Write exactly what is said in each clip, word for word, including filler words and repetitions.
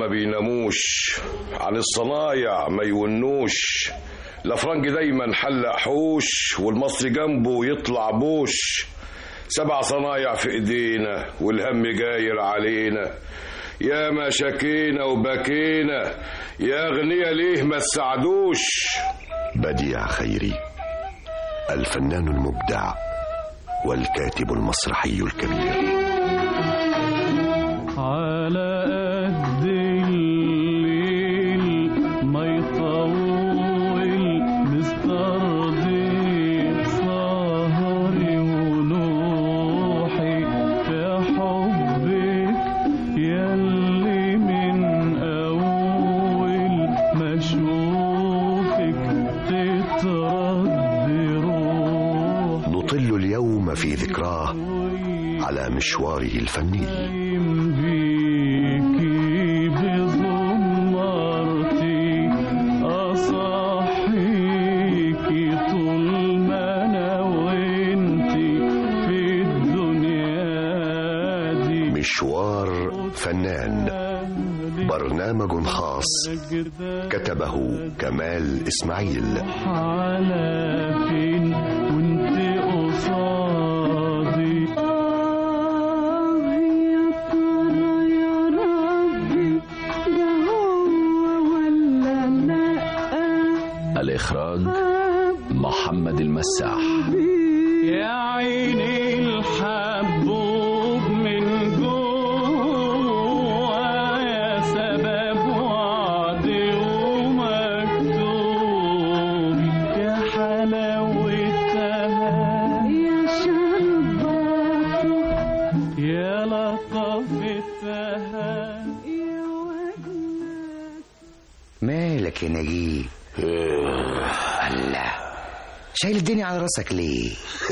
ما بيناموش، عن الصنايع ما يونوش، الافرنج دايما حلق حوش والمصري جنبه يطلع بوش. سبع صنايع في ايدينا والهم جاير علينا، يا ما شكينا وبكينا، يا اغنيا ليه ما تساعدوش. بديع خيري، الفنان المبدع والكاتب المسرحي الكبير. على قد الليل ما يطول مسترضي سهري ونوحي في حبك يلي من أول ما أشوفك تتردي روحي. نطل اليوم في ذكراه على مشواره الفني. مشوار فنان، برنامج خاص كتبه كمال إسماعيل. على فين وانت قصادي، يا ترى يا ربي ده هو ولا لا. الإخراج محمد المساح. يا عيني الحبوب من جوه يا سبب وعدي ومكتوب، يا حلاوتها يا شربتها يا لطفتها يا وجنك. مالك يا نجيب؟ الله، شايل الدنيا على راسك ليه؟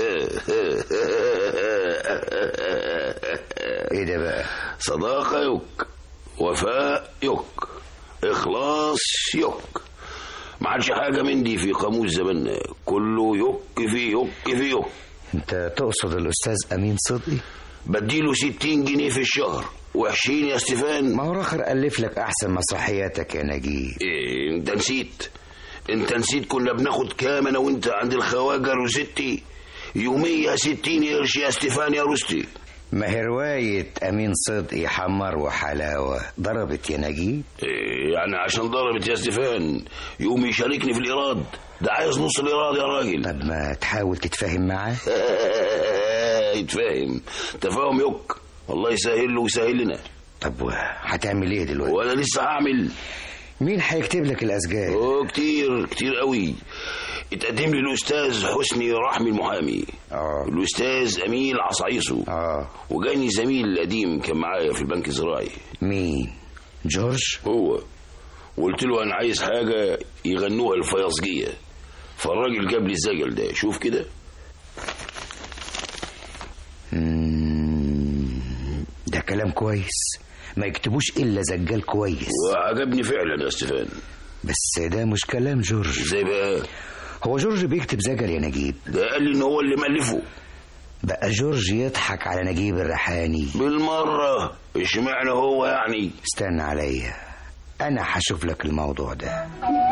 ايه ده بقى؟ صداقة يك، وفاء يك، إخلاص يك، ما عادش حاجة من دي في قاموس زماننا، كله يك في يك في يك. انت تقصد الأستاذ أمين صدقي؟ بديله ستين جنيه في الشهر، وحشين يا ستيفان. ما هو راخر ألف لك أحسن مسرحياتك يا نجيب. إيه انت نسيت؟ انت نسيت كنا بناخد كام انا وانت عند الخواجة روستي؟ يومية ستين قرش يا ستيفان يا روستي. ما هي رواية أمين صدقي حمر وحلاوة ضربت يا نجيب؟ إيه يعني عشان ضربت يا ستيفان يقوم يشاركني في الإيراد؟ ده عايز نص الإيراد يا راجل. طب ما تحاول تتفاهم معاه. يتفاهم تفاهم يك، والله يسهل له ويسهل لنا. طب هتعمل ايه دلوقتي؟ وانا لسه هعمل. مين هيكتب لك الأسجال؟ اوه كتير كتير قوي. اتقدم لي الأستاذ حسني رحمي المحامي، اه الأستاذ أميل عصعيصو، اه وجاني زميل قديم كان معايا في البنك الزراعي. مين؟ جورج؟ هو. وقلت له أنا عايز حاجة يغنوها الفياصجية، فالراجل جاب لي الزجل ده، شوف كده. ده كلام كويس، ما يكتبوش إلا زجال كويس. وعجبني فعلا يا ستيفان. بس ده مش كلام جورج. ازاي بقى؟ هو جورج بيكتب زجل يا نجيب؟ ده قال لي ان هو اللي مألفه. بقى جورج يضحك على نجيب الريحاني بالمرة؟ اشمعنى هو يعني؟ استنى عليا، انا هشوف لك الموضوع ده.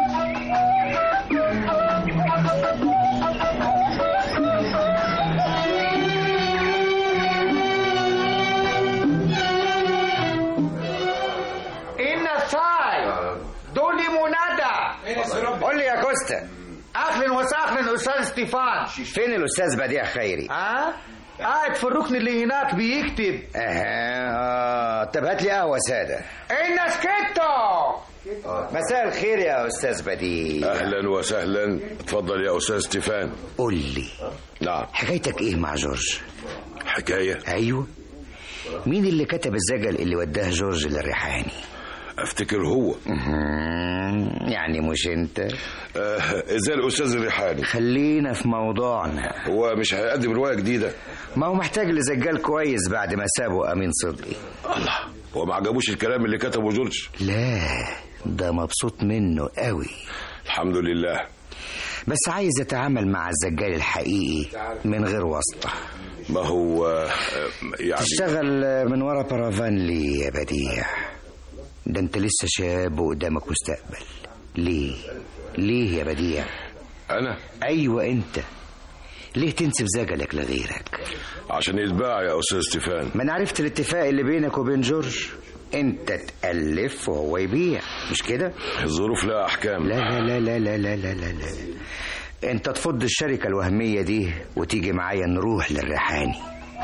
قول لي يا كوستا. اهلا وسهلا استاذ ستيفان. فين الاستاذ بديع خيري؟ اه قاعد في الركن اللي هناك بيكتب. اها اه طب هات لي قهوه ساده. الناس كتو. مساء الخير يا استاذ بديع. اهلا وسهلا، اتفضل يا استاذ ستيفان. قول لي. نعم. حكايتك ايه مع جورج؟ حكايه؟ ايوه. مين اللي كتب الزجل اللي وداه جورج للريحاني؟ افتكر هو. يعني مش انت؟ آه ازاي الاستاذ الريحاني؟ خلينا في موضوعنا. هو مش هيقدم روايه جديده؟ ما هو محتاج لزجال كويس بعد ما سابه امين صدقي. الله، هو ما عجبوش الكلام اللي كتبه جورج؟ لا، ده مبسوط منه قوي. الحمد لله. بس عايز يتعامل مع الزجال الحقيقي من غير واسطه. ما هو يعني تشتغل من ورا بارافان لي يا بديع. ده انت لسه شاب وقدامك مستقبل. ليه ليه يا بديع؟ انا ايوه انت. ليه تنسب زجلك لغيرك؟ عشان يتباع يا استاذ ستيفان. ما انا عرفت الاتفاق اللي بينك وبين جورج، انت تألف وهو يبيع، مش كده؟ الظروف لها احكام. لا لا لا لا لا لا لا لا انت تفض الشركة الوهمية دي وتيجي معايا نروح للريحاني.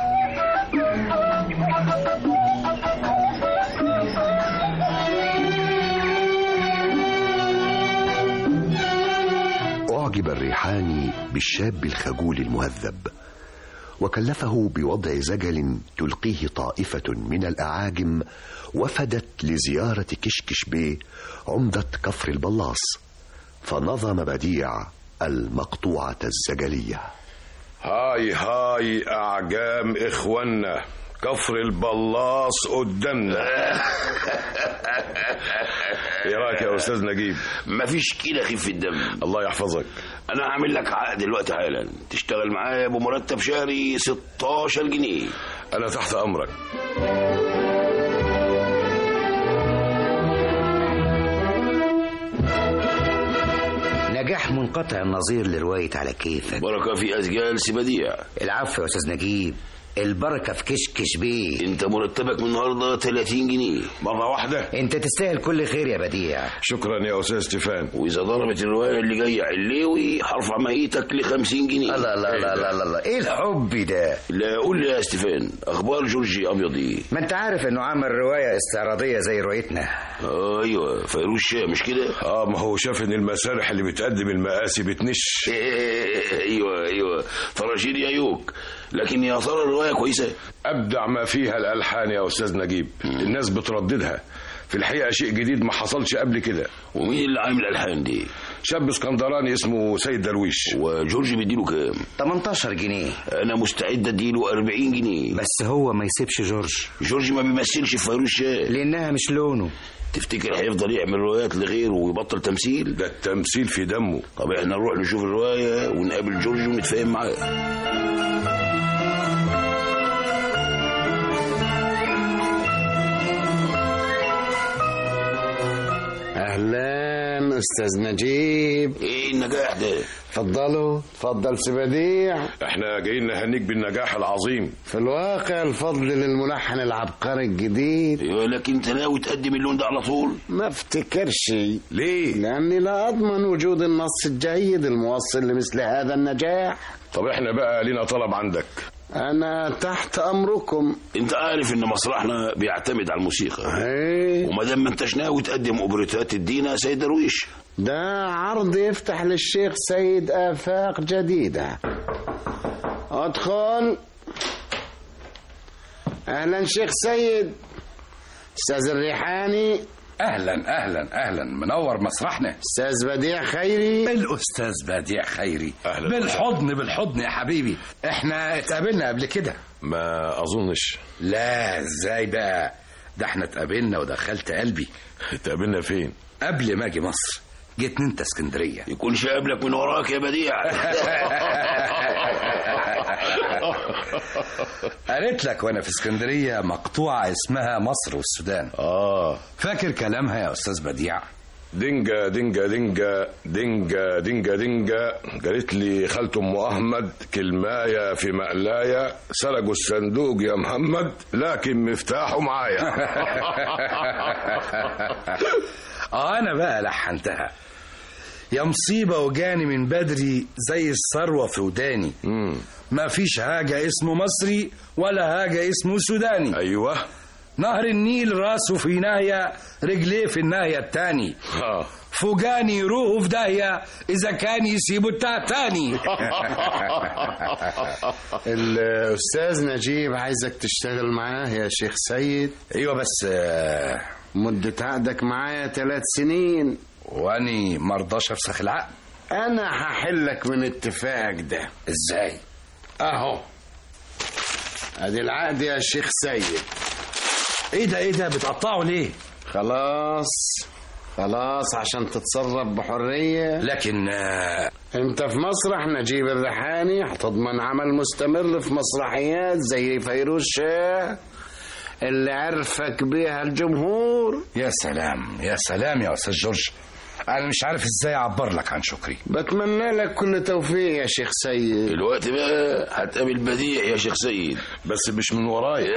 أعجب الريحاني بالشاب الخجول المهذب، وكلفه بوضع زجل تلقيه طائفة من الأعاجم وفدت لزيارة كشكش بيه عمدة كفر البلاص، فنظم بديع المقطوعة الزجلية. هاي هاي أعجام إخوانا، كفر البلاص قدامنا. ايه رايك يا استاذ نجيب؟ مفيش كده خفة الدم. الله يحفظك. انا هعمل لك عقد دلوقتي حالا، تشتغل معايا بمرتب شهري ستاشر جنيه. انا تحت امرك. نجاح منقطع النظير لرواية على كيفك. بركة في أسجال سبديع. العفو يا أستاذ نجيب، البركة في كشكش بيه. انت مرتبك من النهارده تلاتين جنيه مرة واحدة. انت تستاهل كل خير يا بديع. شكرا يا أستاذ ستيفان. وإذا ضربت الرواية اللي جاية علوي هرفع ميتك لخمسين جنيه. الله الله الله الله الله، ايه الحب ده؟ لا قول لي يا ستيفان، أخبار جورجي أبيض ايه؟ ما انت عارف انه عمل رواية استعراضية زي روايتنا. ايوه فيروز شاه مش كده؟ اه ما هو شاف ان المسارح اللي بتقدم المقاسي بتنش. ايوه ايوه فراشيد يا يوك. لكن يا ترى الرواية كويسة؟ أبدع ما فيها الألحان يا أستاذ نجيب. مم. الناس بترددها، في الحقيقة شيء جديد ما حصلش قبل كده. ومين اللي عامل الألحان دي؟ شاب اسكندراني اسمه سيد درويش. وجورج بيديله كام؟ تمنتاشر جنيه. أنا مستعد أديله أربعين جنيه. بس هو ما يسيبش جورج. جورج ما بيمثلش في فيروز شاه لأنها مش لونه. تفتكر هيفضل يعمل روايات لغيره ويبطل تمثيل؟ ده التمثيل في دمه. طب احنا نروح نشوف الرواية ونقابل جورج ونتفاهم معاه. اهلا استاذ نجيب. ايه النجاح ده؟ اتفضلوا. اتفضل سبديع. احنا جايين نهنيك بالنجاح العظيم. في الواقع الفضل للملحن العبقري الجديد. ايوه لكن انت ناوي تقدم اللون ده على طول؟ ما افتكرش. ليه؟ لاني لا اضمن وجود النص الجيد الموصل لمثل هذا النجاح. طب احنا بقى لنا طلب عندك. انا تحت امركم. انت عارف ان مسرحنا بيعتمد على الموسيقى. ايه وما دام ما انتش ناوي تقدم اوبريتات الدينا سيد درويش، ده عرض يفتح للشيخ سيد آفاق جديدة. ادخل. اهلا شيخ سيد. استاذ الريحاني. اهلا اهلا اهلا، منور مسرحنا. استاذ بديع خيري. الاستاذ بديع خيري. أهلا. بالحضن بالحضن يا حبيبي. احنا اتقابلنا قبل كده؟ ما اظنش. لا ازاي بقى، ده احنا اتقابلنا ودخلت قلبي. اتقابلنا فين؟ قبل ما اجي مصر جيت انت اسكندريه. يكونش قابلك من وراك يا بديع. قالت لك وانا في اسكندريه مقطوعه اسمها مصر والسودان. اه فاكر كلامها يا استاذ بديع؟ دنجا دنجا دنجا دنجا دنجا دنجا قالت لي خالته ام احمد كلمايه في مقلايه، سرقوا الصندوق يا محمد لكن مفتاحه معايا. اه انا بقى لحنتها. يا مصيبه وجاني من بدري زي الثروه في وداني. مم. ما فيش حاجه اسمه مصري ولا حاجه اسمه سوداني. ايوه نهر النيل راسه في ناحية رجليه في الناحية التاني. اه فوجاني روحه في داهية إذا كان يسيبه التحتاني. الأستاذ نجيب عايزك تشتغل معاه يا شيخ سيد. أيوة بس آه مدة عقدك معايا ثلاث سنين واني مرضاش افسخ العقد. أنا هحلك من اتفاقك ده. إزاي؟ أهو أدي العقد يا شيخ سيد. ايه ده ايه ده بتقطعه ليه؟ خلاص خلاص عشان تتصرف بحرية. لكن آه انت في مسرح نجيب الريحاني هتضمن عمل مستمر في مسرحيات زي فيروز شاه. اللي عرفك بيها الجمهور. يا سلام يا سلام يا أستاذ جورج، أنا مش عارف إزاي أعبر لك عن شكري. بتمنى لك كل توفيق يا شيخ سيد. الوقت بقى هتقابل بديع يا شيخ سيد، بس مش من ورايا.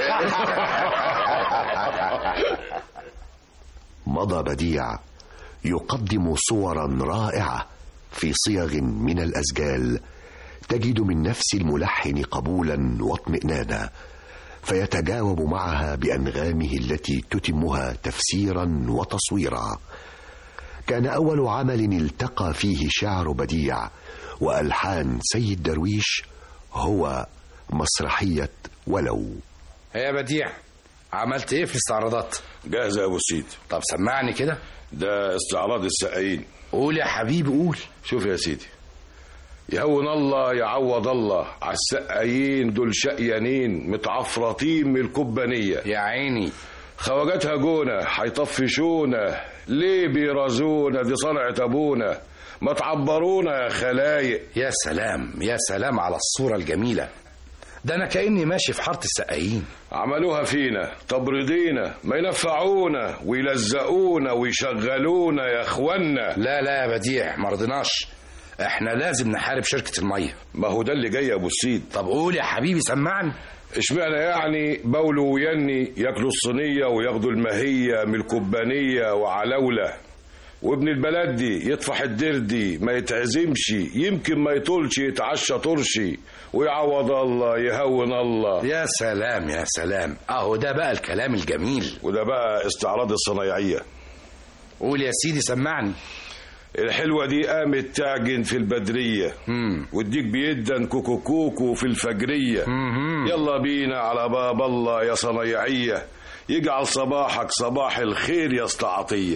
مضى بديع يقدم صورا رائعة في صيغ من الأسجال تجد من نفس الملحن قبولا واطمئنانا، فيتجاوب معها بأنغامه التي تتمها تفسيرا وتصويرا. كان أول عمل التقى فيه شعر بديع وألحان سيد درويش هو مسرحية ولو. يا بديع، عملت ايه في الاستعراضات؟ جاهز يا ابو سيد. طب سمعني كده. ده استعراض السقايين. قول يا حبيبي قول. شوف يا سيدي، يهون الله يعوض الله على السقايين دول شقيانين متعفرطين من الكبانية يا عيني. خواجاتها جونا هيطفشونا ليه بيرازونا، دي صنعة ابونا، ما تعبرونا يا خلايق. يا سلام يا سلام على الصورة الجميلة، ده أنا كأني ماشي في حارة السقايين. عملوها فينا، طب رضينا ما ينفعونا ويلزقونا ويشغلونا يا اخوانا. لا لا يا بديع، ما رضيناش، احنا لازم نحارب شركة المية. ما هو ده اللي جاي يا ابو السيد. طب قول يا حبيبي سمعني. اشمعنى يعني بولو ويني ياكلوا الصينية وياخدوا المهية من الكوبانية وعلولة، وابن البلد دي يطفح الدردي ما يتعزمش، يمكن ما يطولش يتعشى طرشي، ويعوض الله يهون الله. يا سلام يا سلام، اهو ده بقى الكلام الجميل، وده بقى استعراض الصنايعية. قول يا سيدي سمعني. الحلوة دي قامت تعجن في البدرية، والديك بيدن كوكو كوكو في الفجرية. مم. يلا بينا على باب الله يا صنايعية، يجعل صباحك صباح الخير يا استعطية.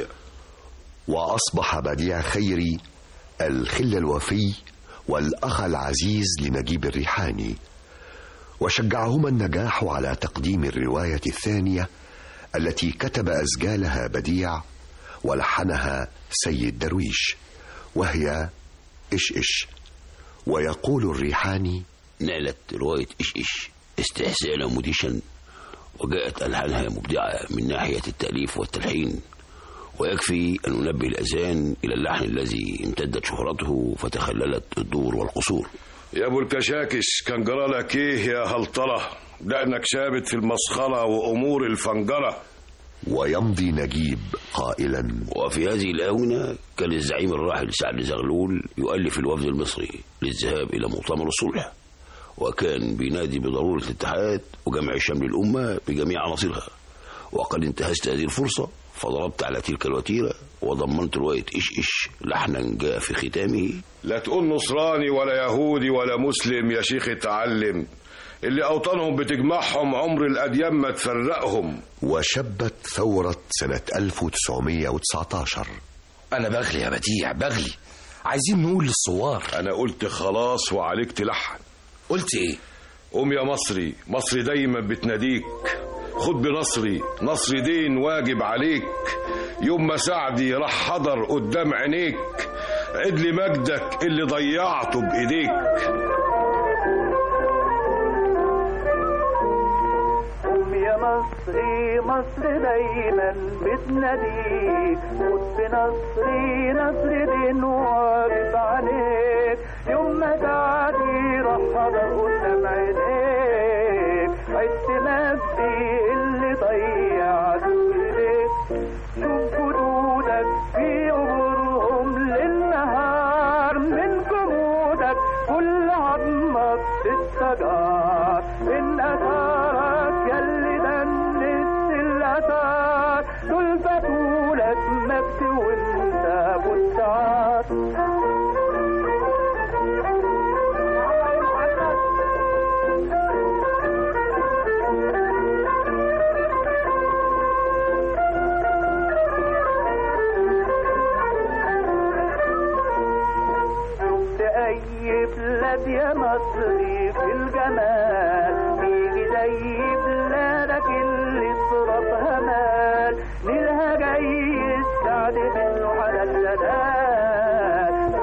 وأصبح بديع خيري الخل الوفي والأخ العزيز لنجيب الريحاني، وشجعهما النجاح على تقديم الرواية الثانية التي كتب أسجالها بديع ولحنها سيد درويش، وهي إش إش. ويقول الريحاني: نالت رواية إش إش استحسانا مدهشا، وجاءت ألحانها مبدعة من ناحية التأليف والتلحين، ويكفي أن ننبه الأذان إلى اللحن الذي امتدت شهرته فتخللت الدور والقصور. يا ابو الكشاكش، كان جرالك ايه يا هلطلة؟ دقنك شابت في المسخرة وأمور الفنجرة. ويمضي نجيب قائلا: وفي هذه الآونة كان الزعيم الراحل سعد زغلول يؤلف الوفد المصري للذهاب إلى مؤتمر الصلح، وكان بينادي بضرورة الاتحاد وجمع شمل الأمة بجميع عناصرها. وقد انتهزت هذه الفرصة فضربت على تلك الوتيرة وضمنت رواية إش إش لحنا جاء في ختامه: لا تقول نصراني ولا يهودي ولا مسلم يا شيخ اتعلم، اللي أوطانهم بتجمعهم عمر الأديان ما تفرقهم. وشبت ثورة سنة ألف وتسعمية وتسعتاشر. أنا بغلي يا بديع بغلي، عايزين نقول للثوار. أنا قلت خلاص وعليك تلحن. قلت إيه؟ قوم يا مصري، مصري دايما بتناديك، خد بنصري، نصري دين واجب عليك، يوم ما سعدي راح حضر قدام عينيك، عد لي مجدك اللي ضيعته بإيديك. قوم يا مصري، مصر دايما بتناديك، خد بنصري، نصر دين واجب عليك، يوم ما سعدي راح حضر قدام عينيك، عد مجدي اللي ضيعته بإيديك. شوف جدودك في عمرهم للنهار، من جمودك كل عظمة بتتسجار، من أثارك يلي دنست الأثار، دول بطولك مجد وانت بتعار. بلاد يا مصري في الجمال، يجي زي بلادك اللي صرفها مال، نيلها جاي السعد منه على السداد،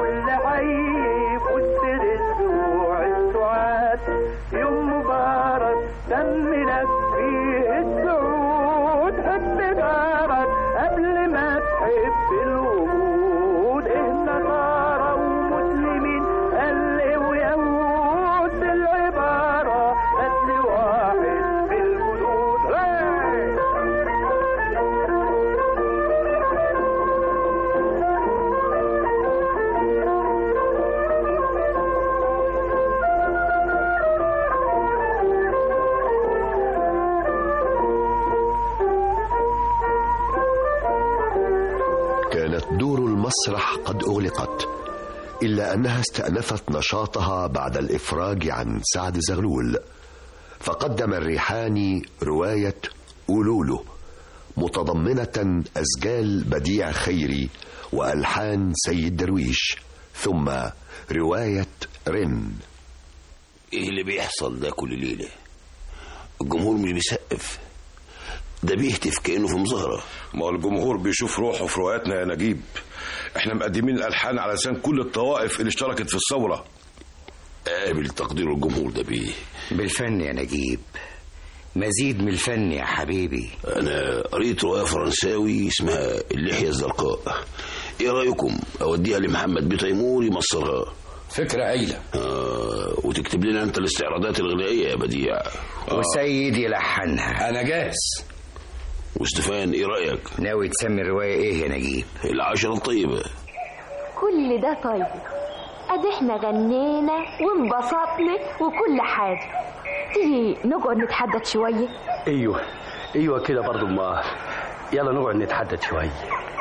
كانت دور المسرح قد أغلقت، إلا أنها استأنفت نشاطها بعد الإفراج عن سعد زغلول، فقدم الريحاني رواية أولولو متضمنة أسجال بديع خيري وألحان سيد درويش، ثم رواية رن. ايه اللي بيحصل ده كل ليلة؟ الجمهور مش بيسقف، ده بيهتف كأنه في مظاهرة. ما الجمهور بيشوف روحه في رواياتنا يا نجيب. احنا مقدمين الألحان على لسان كل الطوائف اللي اشتركت في الثورة. قابل تقدير الجمهور ده بيه. بالفن يا نجيب، مزيد من الفن يا حبيبي. أنا قريت رواية فرنساوي اسمها اللحية الزرقاء، ايه رأيكم اوديها لمحمد بيه تيمور يمصرها؟ فكرة هايلة. آه وتكتب لنا انت الاستعراضات الغنائية يا بديع. آه. وسيد يلحنها. انا جاهز. واستفان ايه رأيك؟ ناوي تسمي الرواية ايه يا نجيب؟ العشرة الطيبة. كل ده طيب، ادي احنا غنينا وانبسطنا وكل حاجة، تيجي نقعد نتحدث شوية؟ ايوه ايوه كده برضو، ما يلا نقعد نتحدث شوية.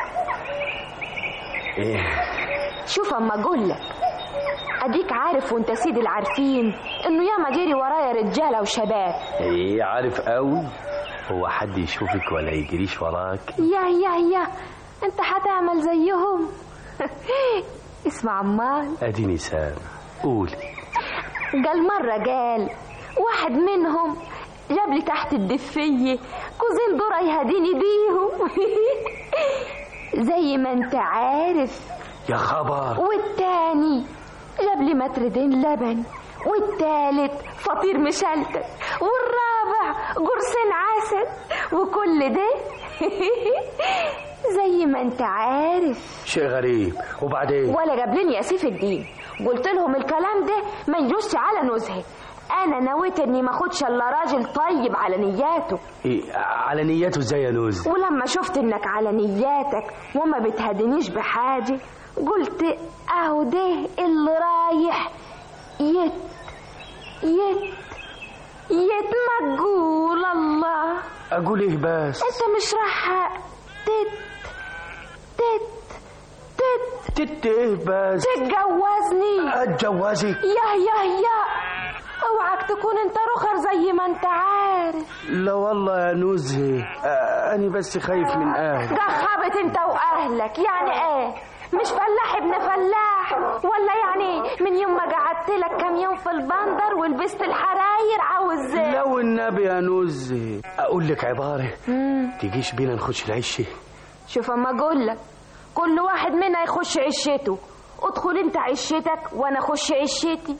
ايه شوف اما اقول لك، اديك عارف وانت سيد العارفين انه ياما جري ورايا رجاله وشباب. ايه عارف قوي، هو حد يشوفك ولا يجريش وراك؟ يا يا يا انت هتعمل زيهم. اسمع عمال، اديني سامع، قولي. قال مره قال واحد منهم جاب لي تحت الدفيه كوزين دور يهديني بيهم. زي ما انت عارف. يا خبر. والتاني جاب لي متردين لبن، والتالت فطير مشلتت، والرابع قرصين عسل، وكل ده زي ما انت عارف. شيء غريب. وبعدين؟ ولا جابلين يا سيف الدين، قلت لهم الكلام ده ما يجوزش على نزهه، انا نويت اني ما اخدش الا راجل طيب على نياته. إيه على نياته ازاي يا نوز؟ ولما شفت انك على نياتك وما بتهدنيش بحاجه، قلت اهو ده اللي رايح يت يت يتمجول. الله، اقول ايه بس؟ انت مش راح تت تت تت تت ايه بس؟ تتجوزني. اتجوزك؟ يا يا يا اوعك تكون انت رخر زي ما انت عارف. لا والله يا نزهه، آه انا بس خايف من اهلي. جخبت انت واهلك يعني ايه؟ مش فلاح ابن فلاح ولا يعني من يوم ما قعدت لك كام يوم في البندر ولبست الحراير عاوز؟ لو النبي يا نزهه اقول لك عباره تجيش بينا نخش العشه. شوف اما اقول لك، كل واحد منا يخش عشته، ادخل انت عشتك وانا اخش عشتي.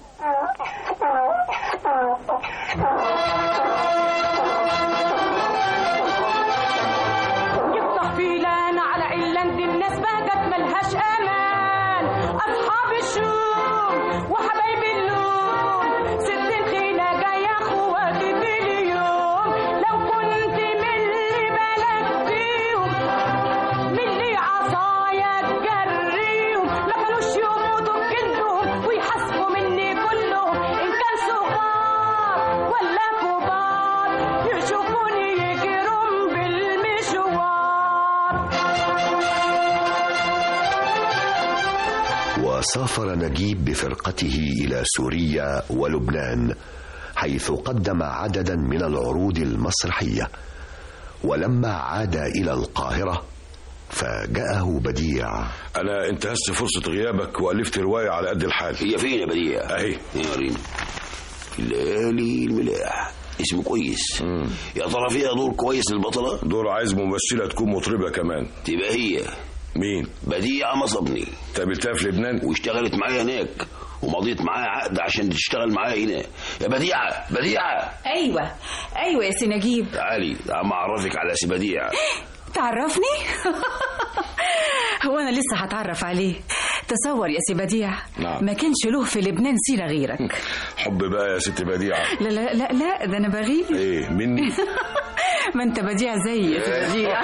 يفتح فيلان على علان دي الناس بهجت ملهاش امان، اصحاب الشوم وحبايب اللوم، ست الخيلة جاية اخواتي في اليوم، لو كنت من اللي بلد فيهم من اللي عصايا تجريهم، ما كانوش يموتوا بجلدهم ويحاسبوا مني كلهم، ان كان صغار ولا كبار يشوفوني يجرم بالمشوار. وسافر نجيب بفرقته إلى سوريا ولبنان، حيث قدم عددا من العروض المسرحية. ولما عاد إلى القاهرة فجاءه بديع. أنا انتهزت فرصة غيابك وألفت رواية على قد الحال. هي فين يا بديع؟ أهي يا ريم، الليالي الملاح، اسم كويس. مم. يا ترى فيها دور كويس للبطلة؟ دور عايز ممثلة تكون مطربة كمان. تبقى هي مين؟ بديعة مصبني. قابلتها في لبنان واشتغلت معايا هناك، ومضيت معايا عقد عشان تشتغل معايا هنا. يا بديعة بديعة. ايوه ايوه يا سي نجيب. تعالي عم اعرفك على سي بديعة. تعرفني؟ هو انا لسه هتعرف عليه؟ تصور يا سي بديع، نعم. ما كانش له في لبنان سيرة غيرك. حب بقى يا ست بديعة. لا لا لا لا، ده انا بغير. ايه مني؟ ما انت بديع زي يا سي بديع.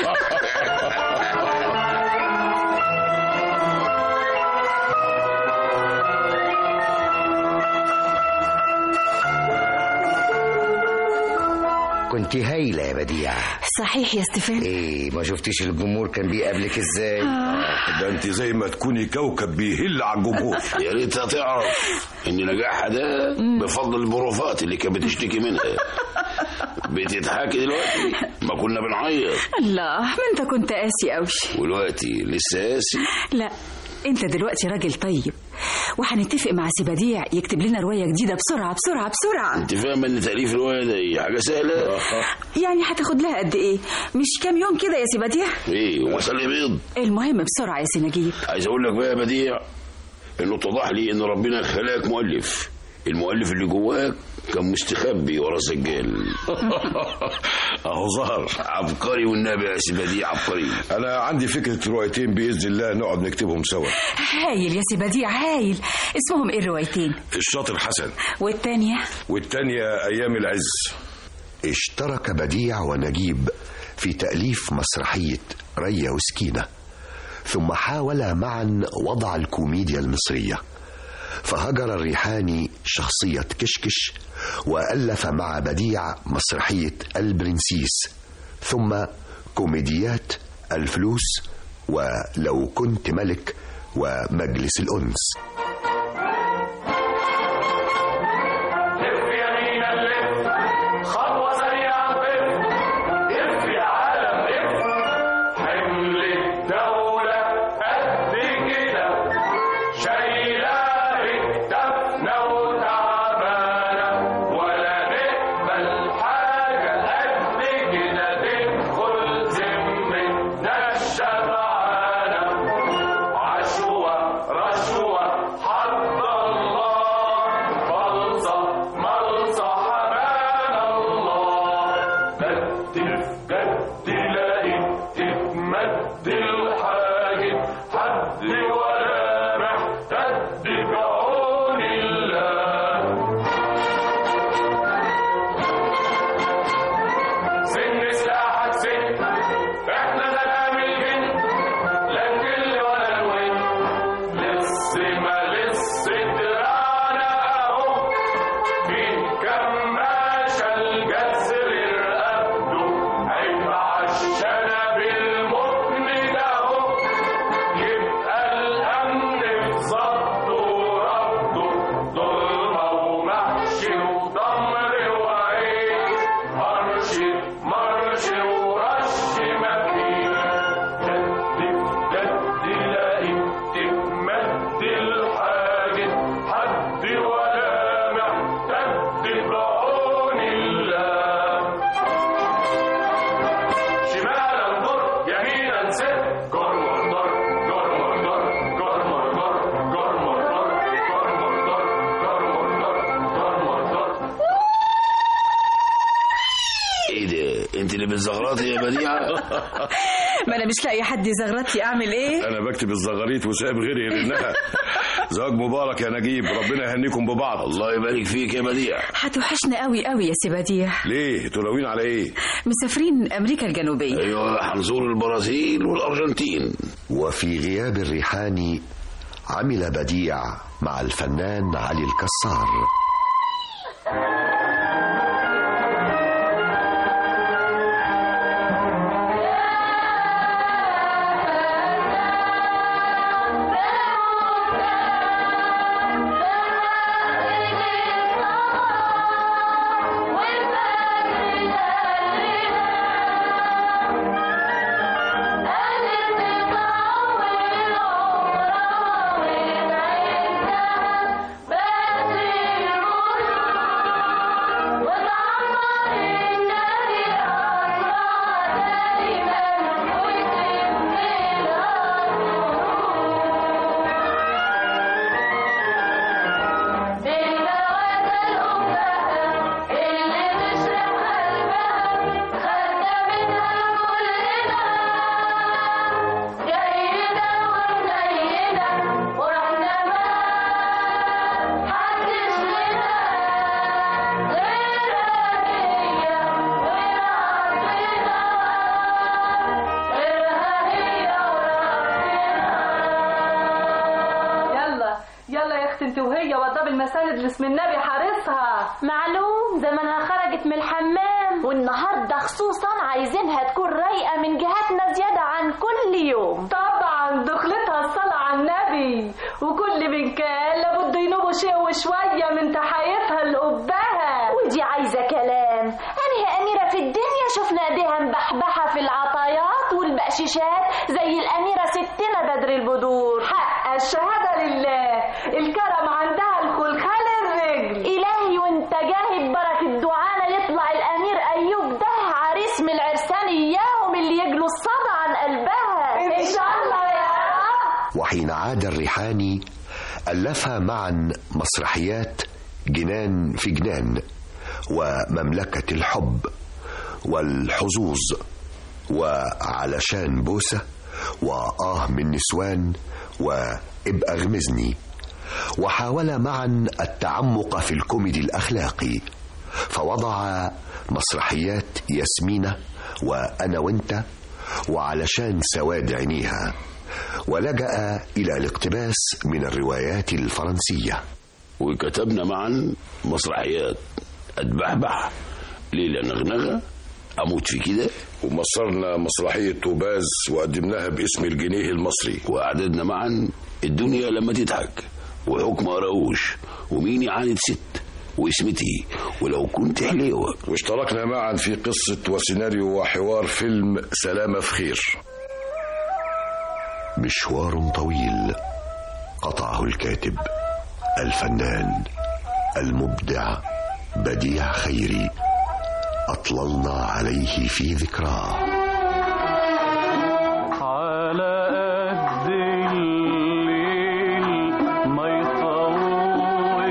كنت كنت هايله يا بديع. صحيح يا ستيفان. ايه ما شفتيش الجمهور كان بيقابلك ازاي؟ آه. ده انت زي ما تكوني كوكب بيهل على الجمهور. يا ريتها تعرف ان نجاحها ده بفضل البروفات اللي كانت بتشتكي منها. بتضحكي دلوقتي، ما كنا بنعيط. الله، ما انت كنت قاسي قوي. ودلوقتي لسه قاسي؟ لا، انت دلوقتي راجل طيب، وهنتفق مع سي بديع يكتب لنا روايه جديده بسرعه بسرعه بسرعه. انت فاهمه ان تاليف روايه ده حاجه سهله؟ يعني هتاخد لها قد ايه؟ مش كام يوم كده يا سي بديع؟ ايه ومسألة بيض. المهم بسرعه يا سي نجيب. عايز اقول لك بقى يا بديع انه اتضح لي ان ربنا خلقك مؤلف. المؤلف اللي جواك كان مستخبي ورا سجال. اهو ظهر. عبقري والنبي يا سي بديع، عبقري. انا عندي فكره روايتين باذن الله نقعد نكتبهم سوا. هايل يا سي بديع هايل. اسمهم ايه الروايتين؟ الشاطر حسن. والتانية؟ والتانية ايام العز. اشترك بديع ونجيب في تأليف مسرحية ريا وسكينة، ثم حاولا معا وضع الكوميديا المصرية، فهجر الريحاني شخصية كشكش وألف مع بديع مسرحية البرنسيس، ثم كوميديات الفلوس ولو كنت ملك ومجلس الأنس. بالزغراتي يا بديعة. ما انا مش لاقي حد يزغرطي، اعمل ايه؟ انا بكتب الزغاريت وسايب غيري يرنها. زواج مبارك يا نجيب، ربنا يهنيكم ببعض. الله يبارك فيك يا بديع. هتوحشنا قوي قوي يا سي بديع. ليه؟ تناويين على ايه؟ مسافرين امريكا الجنوبيه. ايوه هنزور البرازيل والارجنتين. وفي غياب الريحاني عمل بديع مع الفنان علي الكسار. انت وهي وضب المساند اللي اسم النبي حارسها. معلوم زمانها خرجت من الحمام والنهارده خصوصا عايزينها تكون رايقه من جهاتنا زياده عن كل يوم. طبعا دخلتها الصلاة على النبي، وكل من كان لابد ينوبوا شيء وشويه من تحيتها لقبها. ودي عايزه كلام، انهي اميره في الدنيا شفنا ايديها مبحبحه في العطايات والبقشيشات زي الاميره ستنا بدر البدور. حق الشهاده لله، الكرم عندها الخلخال الرجل. الهي وانت جاهد بركه دعانا يطلع الامير ايوب ده عريس من العرسان اياهم اللي يجلوا الصدى عن قلبها ان شاء الله يا رب. وحين عاد الريحاني ألفا معا مسرحيات جنان في جنان، ومملكة الحب، والحظوظ، وعلشان بوسة، وآه من نسوان، وابقى غمزني. وحاول معا التعمق في الكوميدي الأخلاقي، فوضع مسرحيات ياسمينة وأنا وانت، وعلشان سواد عينيها، ولجأ إلى الاقتباس من الروايات الفرنسية. وكتبنا معا مسرحيات أتبحبح، ليلة نغنغة، أموت في كده، ومصرنا مسرحية توباز وقدمناها باسم الجنيه المصري. وأعددنا معا الدنيا لما تضحك، وحكم أراوش، ومين يعاند ست، واسمتي، ولو كنت حليوة. واشتركنا معا في قصة وسيناريو وحوار فيلم سلامة في خير. مشوار طويل قطعه الكاتب الفنان المبدع بديع خيري، أطللنا عليه في ذكراه. على قد الليل ما يطول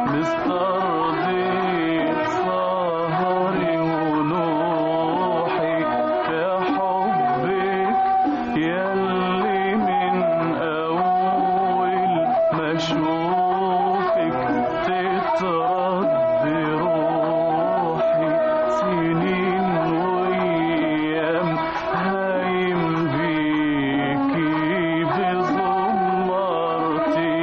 مسترضي سهري ونوحي يا حبك ياللي من أول ما أشوفك تترد روحي، سنين وأيام هايم بيكي بزمرتي،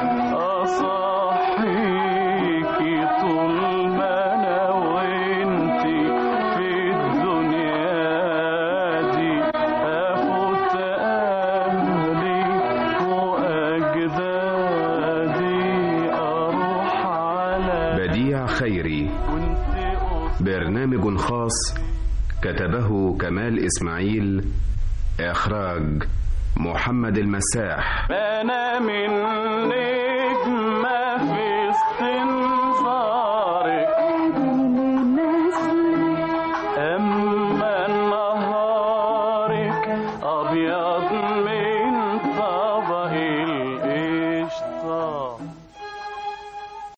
أصحيكي طول ما أنا وإنتي في الدنيا دي، أفوت أهلي وأجدادي أروح على بديع خيري، برنامج خاص كتبه كمال إسماعيل، إخراج محمد المساح. أنا من نجمة في استنظارك، أما نهارك أبيض من